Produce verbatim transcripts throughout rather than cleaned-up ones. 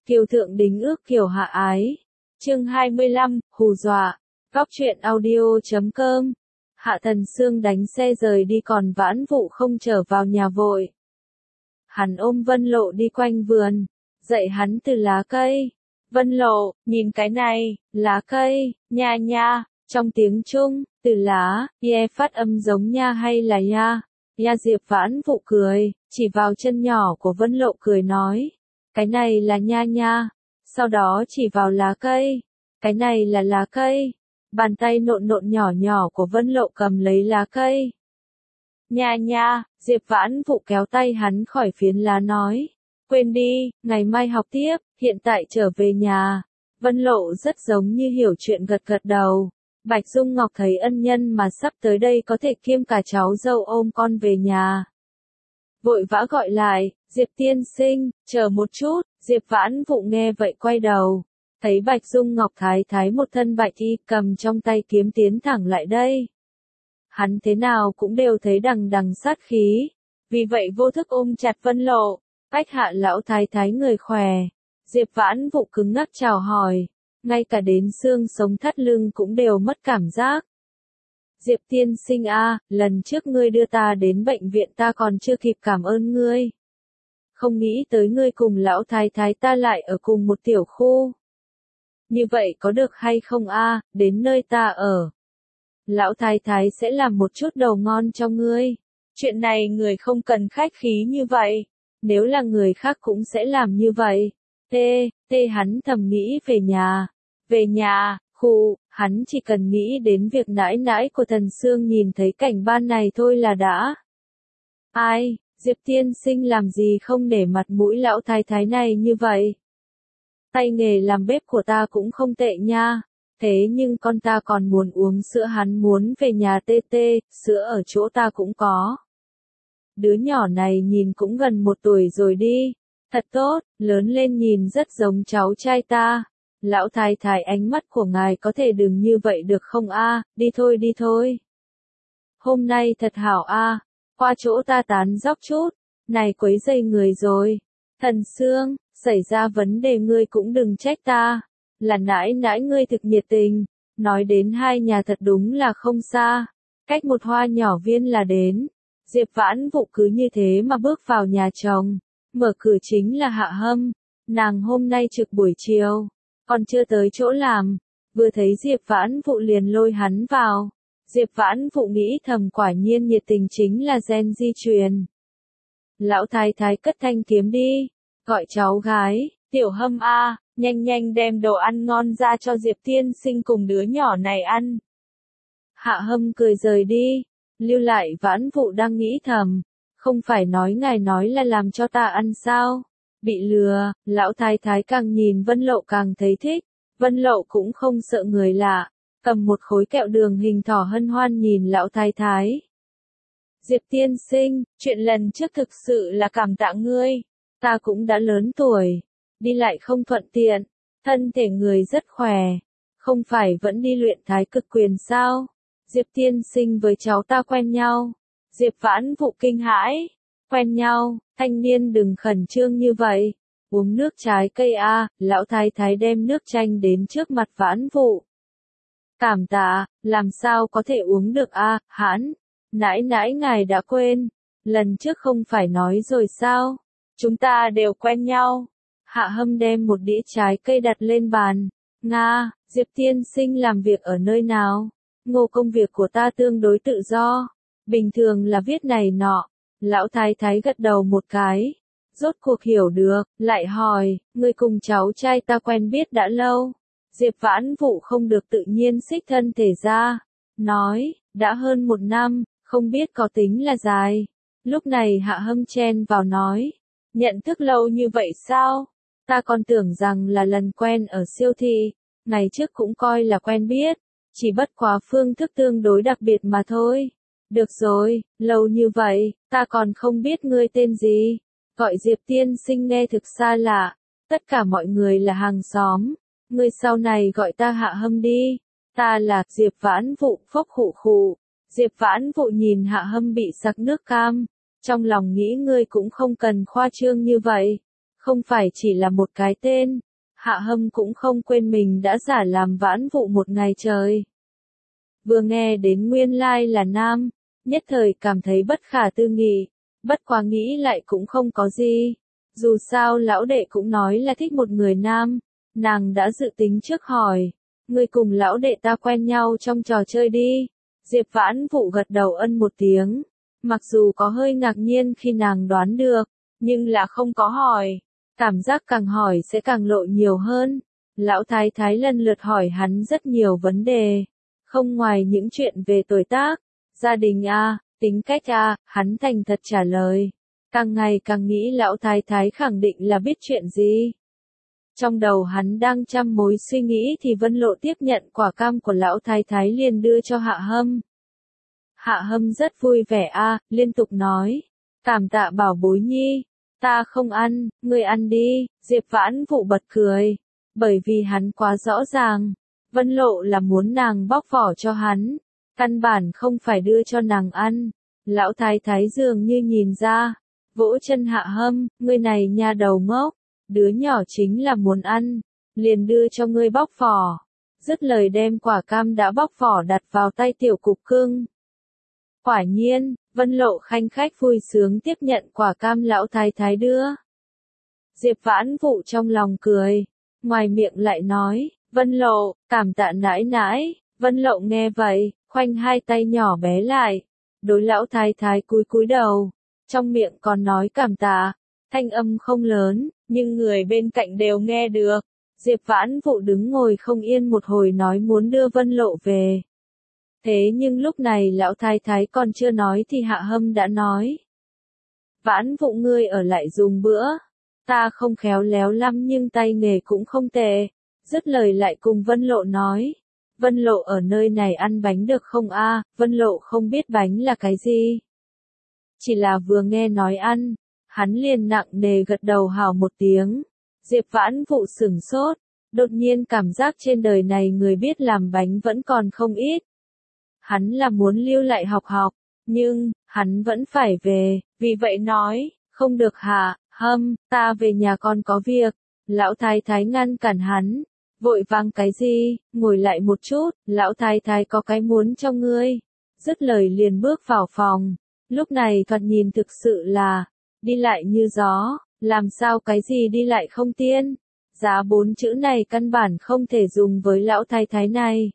Kiều thượng đính ước kiều hạ ái. Chương hai mươi lăm, hù dọa. Góc truyện audio chấm com. Hạ Thần Sương đánh xe rời đi còn Vãn Vụ không trở vào nhà vội. Hắn ôm Vân Lộ đi quanh vườn, dạy hắn từ lá cây. Vân Lộ, nhìn cái này, lá cây, nha nha, trong tiếng Trung, từ lá, ye phát âm giống nha hay là ya. Ya Diệp Vãn Vụ cười, chỉ vào chân nhỏ của Vân Lộ cười nói. Cái này là nha nha, sau đó chỉ vào lá cây, cái này là lá cây, bàn tay nộn nộn nhỏ nhỏ của Vân Lộ cầm lấy lá cây. Nha nha, Diệp Vãn Vụ kéo tay hắn khỏi phiến lá nói, quên đi, ngày mai học tiếp, hiện tại trở về nhà. Vân Lộ rất giống như hiểu chuyện gật gật đầu. Bạch Dung Ngọc thấy ân nhân mà sắp tới đây có thể kiêm cả cháu dâu ôm con về nhà. Vội vã gọi lại, Diệp tiên sinh, chờ một chút. Diệp Vãn Vụ nghe vậy quay đầu, thấy Bạch Dung Ngọc thái thái một thân bạch y cầm trong tay kiếm tiến thẳng lại đây. Hắn thế nào cũng đều thấy đằng đằng sát khí, vì vậy vô thức ôm chặt Vân Lộ. Bách hạ lão thái thái người khỏe. Diệp Vãn Vụ cứng ngắc chào hỏi, ngay cả đến xương sống thắt lưng cũng đều mất cảm giác. Diệp tiên sinh a, lần trước ngươi đưa ta đến bệnh viện ta còn chưa kịp cảm ơn ngươi. Không nghĩ tới ngươi cùng lão thái thái ta lại ở cùng một tiểu khu. Như vậy có được hay không a, đến nơi ta ở. Lão thái thái sẽ làm một chút đầu ngon cho ngươi. Chuyện này người không cần khách khí như vậy. Nếu là người khác cũng sẽ làm như vậy. Tê, tê hắn thầm nghĩ về nhà. Về nhà, khu, hắn chỉ cần nghĩ đến việc nãi nãi của Thần Sương nhìn thấy cảnh ban này thôi là đã. Ai, Diệp tiên sinh làm gì không để mặt mũi lão thái thái này như vậy? Tay nghề làm bếp của ta cũng không tệ nha. Thế nhưng con ta còn muốn uống sữa, hắn muốn về nhà tê tê, sữa ở chỗ ta cũng có. Đứa nhỏ này nhìn cũng gần một tuổi rồi đi. Thật tốt, lớn lên nhìn rất giống cháu trai ta. Lão thái thái ánh mắt của ngài có thể đừng như vậy được không a? Đi thôi đi thôi. Hôm nay thật hảo a, qua chỗ ta tán dóc chút. Này quấy rầy người rồi. Thần Sương, xảy ra vấn đề ngươi cũng đừng trách ta. Là nãi nãi ngươi thực nhiệt tình. Nói đến hai nhà thật đúng là không xa. Cách một hoa nhỏ viên là đến. Diệp Vãn Vụ cứ như thế mà bước vào nhà chồng. Mở cửa chính là Hạ Hâm. Nàng hôm nay trực buổi chiều, còn chưa tới chỗ làm. Vừa thấy Diệp Vãn Vụ liền lôi hắn vào. Diệp Vãn Vụ nghĩ thầm quả nhiên nhiệt tình chính là gen di truyền. Lão thái thái cất thanh kiếm đi, gọi cháu gái, Tiểu Hâm a, nhanh nhanh đem đồ ăn ngon ra cho Diệp tiên sinh cùng đứa nhỏ này ăn. Hạ Hâm cười rời đi, lưu lại Vãn Vụ đang nghĩ thầm, không phải nói ngài nói là làm cho ta ăn sao? Bị lừa, lão thái thái càng nhìn Vân Lộ càng thấy thích. Vân Lộ cũng không sợ người lạ, cầm một khối kẹo đường hình thỏ hân hoan nhìn lão thái thái. Diệp tiên sinh, chuyện lần trước thực sự là cảm tạ ngươi. Ta cũng đã lớn tuổi, đi lại không thuận tiện, thân thể người rất khỏe. Không phải vẫn đi luyện thái cực quyền sao? Diệp tiên sinh với cháu ta quen nhau. Diệp Vãn Vụ kinh hãi. Quen nhau, thanh niên đừng khẩn trương như vậy. Uống nước trái cây a, lão thái thái đem nước chanh đến trước mặt Vãn Vụ. Cảm tạ, làm sao có thể uống được a, hãn. Nãi nãi ngài đã quên. Lần trước không phải nói rồi sao? Chúng ta đều quen nhau. Hạ Hâm đem một đĩa trái cây đặt lên bàn. Nga, Diệp tiên sinh làm việc ở nơi nào? Ngô, công việc của ta tương đối tự do. Bình thường là viết này nọ. Lão thái thái gật đầu một cái. Rốt cuộc hiểu được, lại hỏi, người cùng cháu trai ta quen biết đã lâu. Diệp Vãn Vụ không được tự nhiên xích thân thể ra. Nói, đã hơn một năm, không biết có tính là dài. Lúc này Hạ Hâm chen vào nói, nhận thức lâu như vậy sao? Ta còn tưởng rằng là lần quen ở siêu thị. Ngày trước cũng coi là quen biết. Chỉ bất quá phương thức tương đối đặc biệt mà thôi. Được rồi, lâu như vậy, ta còn không biết ngươi tên gì. Gọi Diệp tiên sinh nghe thực xa lạ. Tất cả mọi người là hàng xóm. Ngươi sau này gọi ta Hạ Hâm đi. Ta là Diệp Vãn Vụ, phốc khụ khụ. Diệp Vãn Vụ nhìn Hạ Hâm bị sặc nước cam. Trong lòng nghĩ ngươi cũng không cần khoa trương như vậy. không phải chỉ là một cái tên. Hạ Hâm cũng không quên mình đã giả làm Vãn Vụ một ngày trời. Vừa nghe đến nguyên lai là nam, nhất thời cảm thấy bất khả tư nghị, bất quá nghĩ lại cũng không có gì. Dù sao lão đệ cũng nói là thích một người nam, nàng đã dự tính trước hỏi, người cùng lão đệ ta quen nhau trong trò chơi đi. Diệp Vãn Vụ gật đầu ân một tiếng, mặc dù có hơi ngạc nhiên khi nàng đoán được, nhưng là không có hỏi. Cảm giác càng hỏi sẽ càng lộ nhiều hơn. Lão thái thái lần lượt hỏi hắn rất nhiều vấn đề. Không ngoài những chuyện về tuổi tác, gia đình a, tính cách a, hắn thành thật trả lời. Càng ngày càng nghĩ lão thái thái khẳng định là biết chuyện gì. Trong đầu hắn đang trăm mối suy nghĩ thì Vân Lộ tiếp nhận quả cam của lão thái thái liền đưa cho Hạ Hâm. Hạ Hâm rất vui vẻ a, liên tục nói. Cảm tạ bảo bối nhi. Ta không ăn, ngươi ăn đi. Diệp Vãn Vụ bật cười. Bởi vì hắn quá rõ ràng. Vân Lộ là muốn nàng bóc vỏ cho hắn. Căn bản không phải đưa cho nàng ăn. Lão thái thái dường như nhìn ra. Vỗ chân Hạ Hâm, ngươi này nha đầu ngốc. Đứa nhỏ chính là muốn ăn. Liền đưa cho ngươi bóc vỏ. Dứt lời đem quả cam đã bóc vỏ đặt vào tay tiểu cục cưng. Quả nhiên, Vân Lộ khanh khách vui sướng tiếp nhận quả cam lão thái thái đưa. Diệp Vãn Vụ trong lòng cười, ngoài miệng lại nói, Vân Lộ, cảm tạ nãi nãi. Vân Lộ nghe vậy, khoanh hai tay nhỏ bé lại, đối lão thái thái cúi cúi đầu, trong miệng còn nói cảm tạ, thanh âm không lớn, nhưng người bên cạnh đều nghe được. Diệp Vãn Vụ đứng ngồi không yên một hồi nói muốn đưa Vân Lộ về. Thế nhưng lúc này lão thái thái còn chưa nói thì Hạ Hâm đã nói. Vãn Vụ ngươi ở lại dùng bữa. Ta không khéo léo lắm nhưng tay nghề cũng không tệ. Dứt lời lại cùng Vân Lộ nói. Vân Lộ ở nơi này ăn bánh được không a? Vân Lộ không biết bánh là cái gì. Chỉ là vừa nghe nói ăn, hắn liền nặng nề gật đầu hào một tiếng. Diệp Vãn Vụ sửng sốt, đột nhiên cảm giác trên đời này người biết làm bánh vẫn còn không ít. Hắn là muốn lưu lại học học, nhưng, hắn vẫn phải về, vì vậy nói, không được Hạ Hâm, ta về nhà con có việc. Lão thái thái ngăn cản hắn, vội vàng cái gì, ngồi lại một chút, lão thái thái có cái muốn cho ngươi. Dứt lời liền bước vào phòng, lúc này thoạt nhìn thực sự là, đi lại như gió, làm sao cái gì đi lại không tiên. Giá bốn chữ này căn bản không thể dùng với lão thái thái này.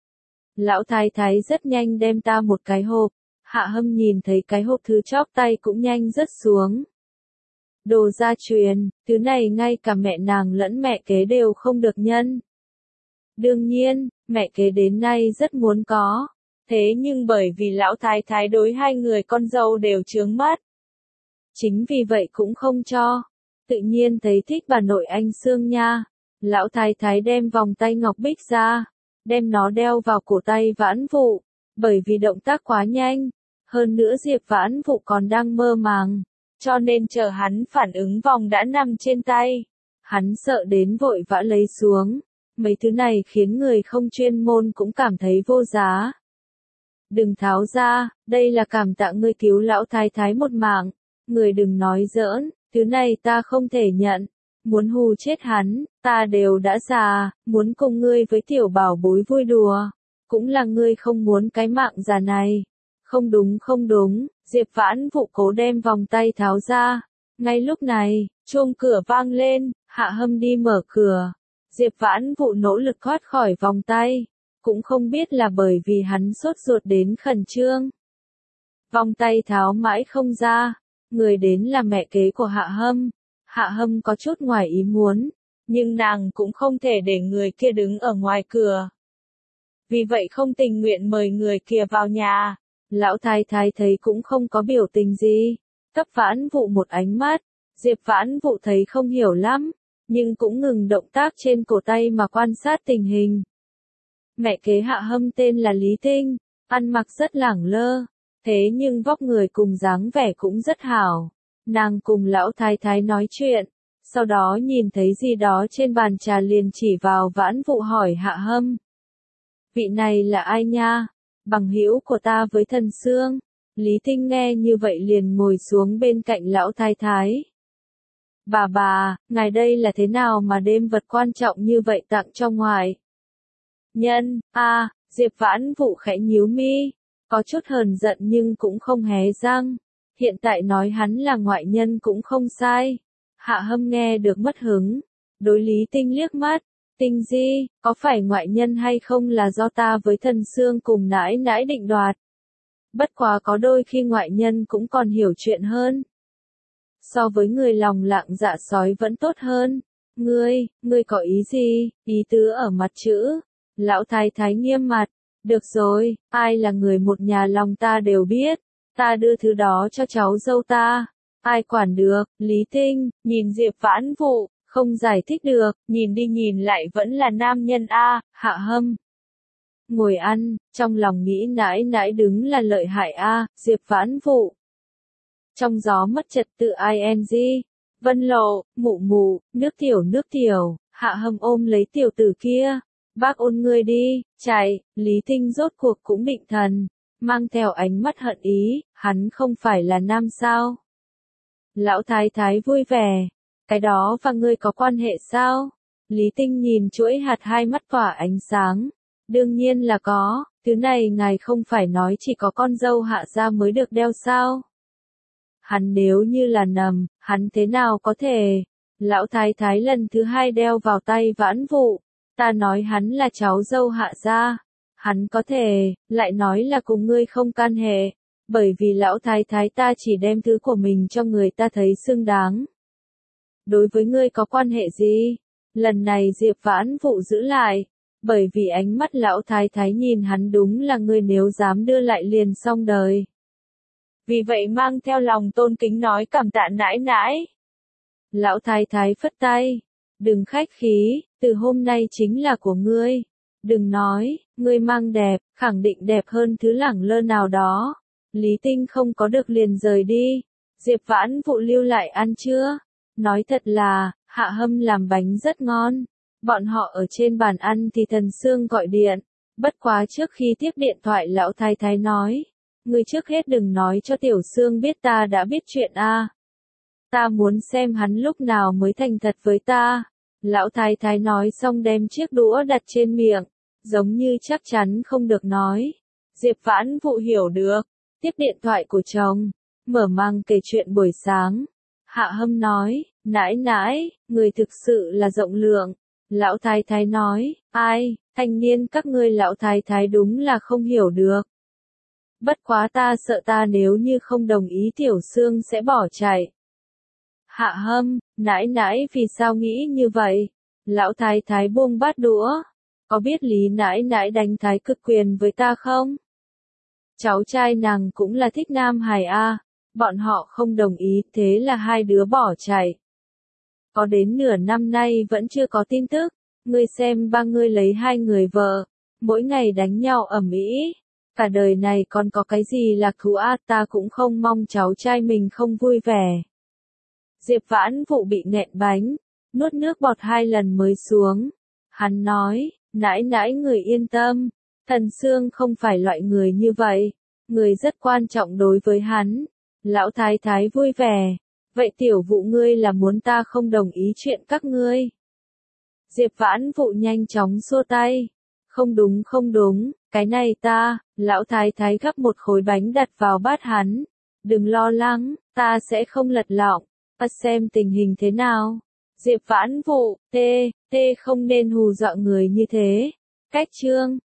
Lão thái thái rất nhanh đem ta một cái hộp, Hạ Hâm nhìn thấy cái hộp thứ chóp tay cũng nhanh rớt xuống. Đồ gia truyền, thứ này ngay cả mẹ nàng lẫn mẹ kế đều không được nhân. Đương nhiên, mẹ kế đến nay rất muốn có, thế nhưng bởi vì lão thái thái đối hai người con dâu đều chướng mắt. Chính vì vậy cũng không cho, tự nhiên thấy thích bà nội anh Sương nha. Lão thái thái đem vòng tay ngọc bích ra, đem nó đeo vào cổ tay Vãn Vụ, bởi vì động tác quá nhanh, hơn nữa Diệp Vãn Vụ còn đang mơ màng, cho nên chờ hắn phản ứng vòng đã nằm trên tay. Hắn sợ đến vội vã lấy xuống, mấy thứ này khiến người không chuyên môn cũng cảm thấy vô giá. Đừng tháo ra, đây là cảm tạ ngươi cứu lão thái thái một mạng, người đừng nói giỡn, thứ này ta không thể nhận. Muốn hù chết hắn, ta đều đã già, muốn cùng ngươi với tiểu bảo bối vui đùa. Cũng là ngươi không muốn cái mạng già này. Không đúng không đúng, Diệp Vãn Vụ cố đem vòng tay tháo ra. Ngay lúc này, chuông cửa vang lên, Hạ Hâm đi mở cửa. Diệp Vãn Vụ nỗ lực thoát khỏi vòng tay. Cũng không biết là bởi vì hắn sốt ruột đến khẩn trương. Vòng tay tháo mãi không ra, người đến là mẹ kế của Hạ Hâm. Hạ Hâm có chút ngoài ý muốn, nhưng nàng cũng không thể để người kia đứng ở ngoài cửa. Vì vậy không tình nguyện mời người kia vào nhà. Lão thái thái thấy cũng không có biểu tình gì, cấp Vãn Vụ một ánh mắt. Diệp Vãn Vụ thấy không hiểu lắm, nhưng cũng ngừng động tác trên cổ tay mà quan sát tình hình. Mẹ kế Hạ Hâm tên là Lý Tinh, ăn mặc rất lẳng lơ, thế nhưng vóc người cùng dáng vẻ cũng rất hảo. Nàng cùng lão thái thái nói chuyện, sau đó nhìn thấy gì đó trên bàn trà liền chỉ vào Vãn Vụ hỏi Hạ Hâm. Vị này là ai nha? Bằng hữu của ta với Thần Sương. Lý Tinh nghe như vậy liền ngồi xuống bên cạnh lão thái thái. Bà bà, ngài đây là thế nào mà đem vật quan trọng như vậy tặng cho ngoại nhân? A, Diệp Vãn Vũ khẽ nhíu mi, có chút hờn giận nhưng cũng không hé răng. Hiện tại nói hắn là ngoại nhân cũng không sai. Hạ Hâm nghe được mất hứng, đối Lý Tinh liếc mắt. Tinh Di, có phải ngoại nhân hay không là do ta với Thần Sương cùng nãi nãi định đoạt. Bất quá có đôi khi ngoại nhân cũng còn hiểu chuyện hơn. So với người lòng lạng dạ sói vẫn tốt hơn. Ngươi, ngươi có ý gì? Ý tứ ở mặt chữ. Lão thái thái nghiêm mặt. Được rồi, ai là người một nhà lòng ta đều biết. Ta đưa thứ đó cho cháu dâu ta. Ai quản được? Lý Tinh, nhìn Diệp Vãn Vũ, không giải thích được, nhìn đi nhìn lại vẫn là nam nhân a. Hạ Hâm ngồi ăn, trong lòng nghĩ nãi nãi đứng là lợi hại a. Diệp Vãn Vũ. Trong gió mất trật tự ing. Vân Lộ, mụ mụ, nước tiểu nước tiểu. Hạ Hâm ôm lấy tiểu tử kia. Bác ôn ngươi đi, chạy. Lý Tinh rốt cuộc cũng định thần, mang theo ánh mắt hận ý, hắn không phải là nam sao? Lão thái thái vui vẻ. Cái đó và ngươi có quan hệ sao? Lý Tinh nhìn chuỗi hạt hai mắt tỏa ánh sáng. Đương nhiên là có, thứ này ngài không phải nói chỉ có con dâu Hạ gia mới được đeo sao? Hắn nếu như là nằm, hắn thế nào có thể? Lão thái thái lần thứ hai đeo vào tay Vãn Vũ. Ta nói hắn là cháu dâu Hạ gia. Hắn có thể, lại nói là cùng ngươi không can hệ. Bởi vì lão thái thái ta chỉ đem thứ của mình cho người ta thấy xứng đáng. Đối với ngươi có quan hệ gì? Lần này Diệp Vãn Vũ giữ lại. Bởi vì ánh mắt lão thái thái nhìn hắn đúng là ngươi nếu dám đưa lại liền xong đời. Vì vậy mang theo lòng tôn kính nói cảm tạ nãi nãi. Lão thái thái phất tay. Đừng khách khí, từ hôm nay chính là của ngươi. Đừng nói, ngươi mang đẹp, khẳng định đẹp hơn thứ lẳng lơ nào đó. Lý Tinh không có được liền rời đi. Diệp Vãn Vũ lưu lại ăn chưa? Nói thật là, Hạ Hâm làm bánh rất ngon. Bọn họ ở trên bàn ăn thì Thần Sương gọi điện. Bất quá trước khi tiếp điện thoại lão thái thái nói. Ngươi trước hết đừng nói cho Tiểu Sương biết ta đã biết chuyện a. Ta muốn xem hắn lúc nào mới thành thật với ta. Lão thái thái nói xong đem chiếc đũa đặt trên miệng. Giống như chắc chắn không được nói. Diệp Vãn Vũ hiểu được. Tiếp điện thoại của chồng. Mở mang kể chuyện buổi sáng. Hạ Hâm nói, nãi nãi, người thực sự là rộng lượng. Lão thái thái nói, ai, thanh niên các ngươi lão thái thái đúng là không hiểu được. Bất quá ta sợ ta nếu như không đồng ý Tiểu Sương sẽ bỏ chạy. Hạ Hâm, nãi nãi vì sao nghĩ như vậy? Lão thái thái buông bát đũa. Có biết Lý nãi nãi đánh thái cực quyền với ta không? Cháu trai nàng cũng là thích nam hài a. Bọn họ không đồng ý, thế là hai đứa bỏ chạy. Có đến nửa năm nay vẫn chưa có tin tức. Ngươi xem ba ngươi lấy hai người vợ, mỗi ngày đánh nhau ầm ĩ. Cả đời này còn có cái gì là cứu a, ta cũng không mong cháu trai mình không vui vẻ. Diệp Vãn Vũ bị nghẹn bánh, nuốt nước bọt hai lần mới xuống. Hắn nói, nãi nãi người yên tâm, Thần Sương không phải loại người như vậy, người rất quan trọng đối với hắn. Lão thái thái vui vẻ, vậy Tiểu Vũ ngươi là muốn ta không đồng ý chuyện các ngươi. Diệp Vãn Vũ nhanh chóng xua tay. Không đúng không đúng, cái này ta, lão thái thái gắp một khối bánh đặt vào bát hắn. Đừng lo lắng, ta sẽ không lật lọng, ta xem tình hình thế nào. Diệp Vãn Vũ, tê, tê không nên hù dọa người như thế. Cách chương.